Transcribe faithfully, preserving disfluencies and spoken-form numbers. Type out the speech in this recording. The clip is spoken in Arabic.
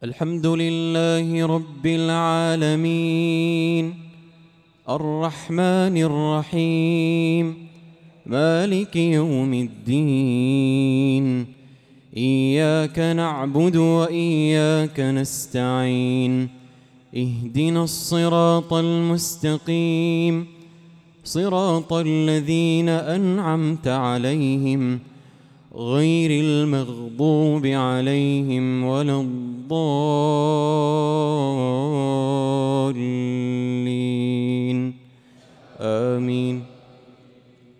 الحمد لله رب العالمين الرحمن الرحيم مالك يوم الدين. إياك نعبد وإياك نستعين. اهدنا الصراط المستقيم صراط الذين أنعمت عليهم غير المغضوب عليهم ولا الضالين.